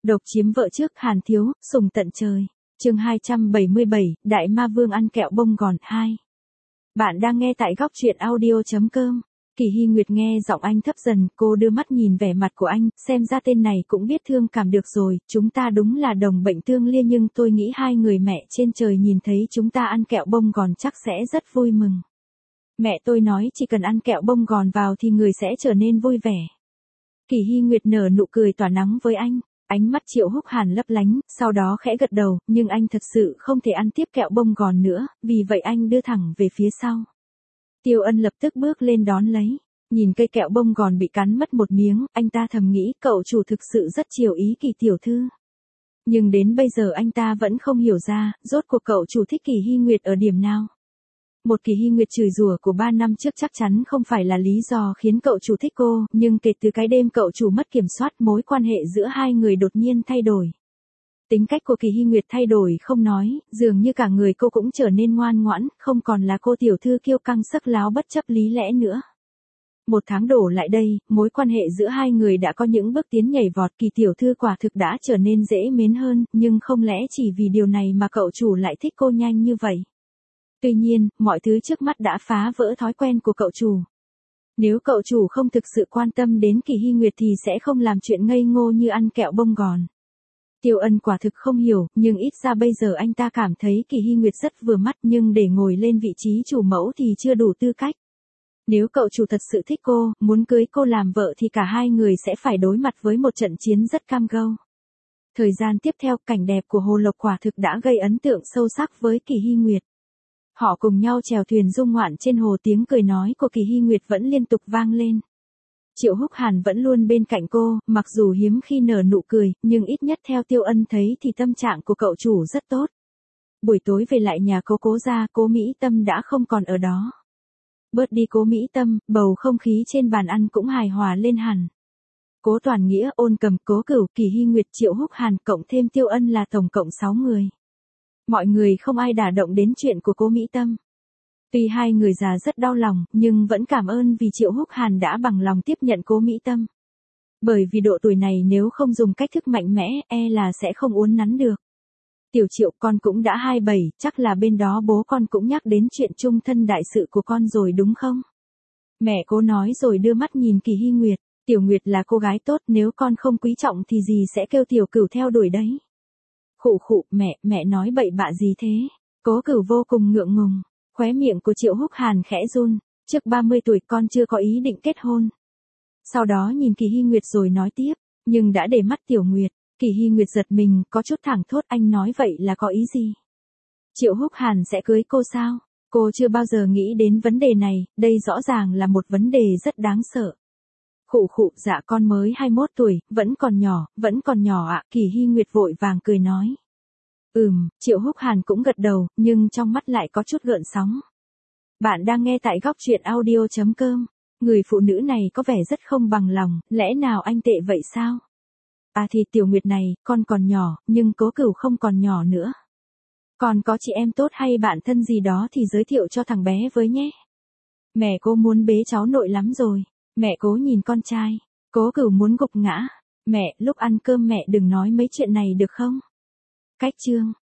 Độc chiếm vợ trước Hàn Thiếu, sùng tận trời. Chương 277, Đại Ma Vương ăn kẹo bông gòn 2. Bạn đang nghe tại góc truyện audio.com. Kỳ Hy Nguyệt nghe giọng anh thấp dần, cô đưa mắt nhìn vẻ mặt của anh, xem ra tên này cũng biết thương cảm được rồi, chúng ta đúng là đồng bệnh tương liên nhưng tôi nghĩ hai người mẹ trên trời nhìn thấy chúng ta ăn kẹo bông gòn chắc sẽ rất vui mừng. Mẹ tôi nói chỉ cần ăn kẹo bông gòn vào thì người sẽ trở nên vui vẻ. Kỳ Hy Nguyệt nở nụ cười tỏa nắng với anh. Ánh mắt Triệu Húc Hàn lấp lánh, sau đó khẽ gật đầu, nhưng anh thật sự không thể ăn tiếp kẹo bông gòn nữa, vì vậy anh đưa thẳng về phía sau. Tiêu Ân lập tức bước lên đón lấy, nhìn cây kẹo bông gòn bị cắn mất một miếng, anh ta thầm nghĩ cậu chủ thực sự rất chiều ý Kỳ tiểu thư. Nhưng đến bây giờ anh ta vẫn không hiểu ra, rốt cuộc cậu chủ thích Kỳ Hy Nguyệt ở điểm nào. Một Kỳ Hy Nguyệt chửi rủa của 3 năm trước chắc chắn không phải là lý do khiến cậu chủ thích cô, nhưng kể từ cái đêm cậu chủ mất kiểm soát mối quan hệ giữa hai người đột nhiên thay đổi. Tính cách của Kỳ Hy Nguyệt thay đổi không nói, dường như cả người cô cũng trở nên ngoan ngoãn, không còn là cô tiểu thư kiêu căng sắc láo bất chấp lý lẽ nữa. 1 tháng đổ lại đây, mối quan hệ giữa hai người đã có những bước tiến nhảy vọt. Kỳ tiểu thư quả thực đã trở nên dễ mến hơn, nhưng không lẽ chỉ vì điều này mà cậu chủ lại thích cô nhanh như vậy. Tuy nhiên, mọi thứ trước mắt đã phá vỡ thói quen của cậu chủ. Nếu cậu chủ không thực sự quan tâm đến Kỳ Hy Nguyệt thì sẽ không làm chuyện ngây ngô như ăn kẹo bông gòn. Tiêu Ân quả thực không hiểu, nhưng ít ra bây giờ anh ta cảm thấy Kỳ Hy Nguyệt rất vừa mắt, nhưng để ngồi lên vị trí chủ mẫu thì chưa đủ tư cách. Nếu cậu chủ thật sự thích cô, muốn cưới cô làm vợ thì cả hai người sẽ phải đối mặt với một trận chiến rất cam go. Thời gian tiếp theo, cảnh đẹp của Hồ Lộc quả thực đã gây ấn tượng sâu sắc với Kỳ Hy Nguyệt. Họ cùng nhau chèo thuyền du ngoạn trên hồ, tiếng cười nói của Kỳ Hy Nguyệt vẫn liên tục vang lên. Triệu Húc Hàn vẫn luôn bên cạnh cô, mặc dù hiếm khi nở nụ cười, nhưng ít nhất theo Tiêu Ân thấy thì tâm trạng của cậu chủ rất tốt. Buổi tối về lại nhà Cố gia, Cố Mỹ Tâm đã không còn ở đó. Bớt đi Cố Mỹ Tâm, bầu không khí trên bàn ăn cũng hài hòa lên hẳn. Cố Toàn Nghĩa, Ôn Cầm, Cố Cửu, Kỳ Hy Nguyệt, Triệu Húc Hàn cộng thêm Tiêu Ân là tổng cộng 6 người. Mọi người không ai đả động đến chuyện của Cố Mỹ Tâm. Tuy hai người già rất đau lòng, nhưng vẫn cảm ơn vì Triệu Húc Hàn đã bằng lòng tiếp nhận Cố Mỹ Tâm. Bởi vì độ tuổi này nếu không dùng cách thức mạnh mẽ, là sẽ không uốn nắn được. Tiểu Triệu, con cũng đã 27, chắc là bên đó bố con cũng nhắc đến chuyện chung thân đại sự của con rồi đúng không? Mẹ Cố nói rồi đưa mắt nhìn Kỳ Hy Nguyệt. Tiểu Nguyệt là cô gái tốt, nếu con không quý trọng thì gì sẽ kêu Tiểu Cửu theo đuổi đấy. Khụ khụ, mẹ nói bậy bạ gì thế? Cố Cửu vô cùng ngượng ngùng. Khóe miệng của Triệu Húc Hàn khẽ run. Trước 30 tuổi con chưa có ý định kết hôn. Sau đó nhìn Kỳ Hy Nguyệt rồi nói tiếp, nhưng đã để mắt Tiểu Nguyệt. Kỳ Hy Nguyệt giật mình, có chút thẳng thốt, anh nói vậy là có ý gì? Triệu Húc Hàn sẽ cưới cô sao? Cô chưa bao giờ nghĩ đến vấn đề này, đây rõ ràng là một vấn đề rất đáng sợ. Khụ khụ, dạ con mới 21 tuổi, vẫn còn nhỏ ạ. Kỳ Hy Nguyệt vội vàng cười nói. Triệu Húc Hàn cũng gật đầu, nhưng trong mắt lại có chút gợn sóng. Bạn đang nghe tại góc truyện audio.com. Người phụ nữ này có vẻ rất không bằng lòng, lẽ nào anh tệ vậy sao? À thì Tiểu Nguyệt này, con còn nhỏ, nhưng Cố Cửu không còn nhỏ nữa. Còn có chị em tốt hay bạn thân gì đó thì giới thiệu cho thằng bé với nhé. Mẹ Cố muốn bế cháu nội lắm rồi. Mẹ Cố nhìn con trai. Cố Cửu muốn gục ngã. Mẹ, lúc ăn cơm mẹ đừng nói mấy chuyện này được không? Cách chương.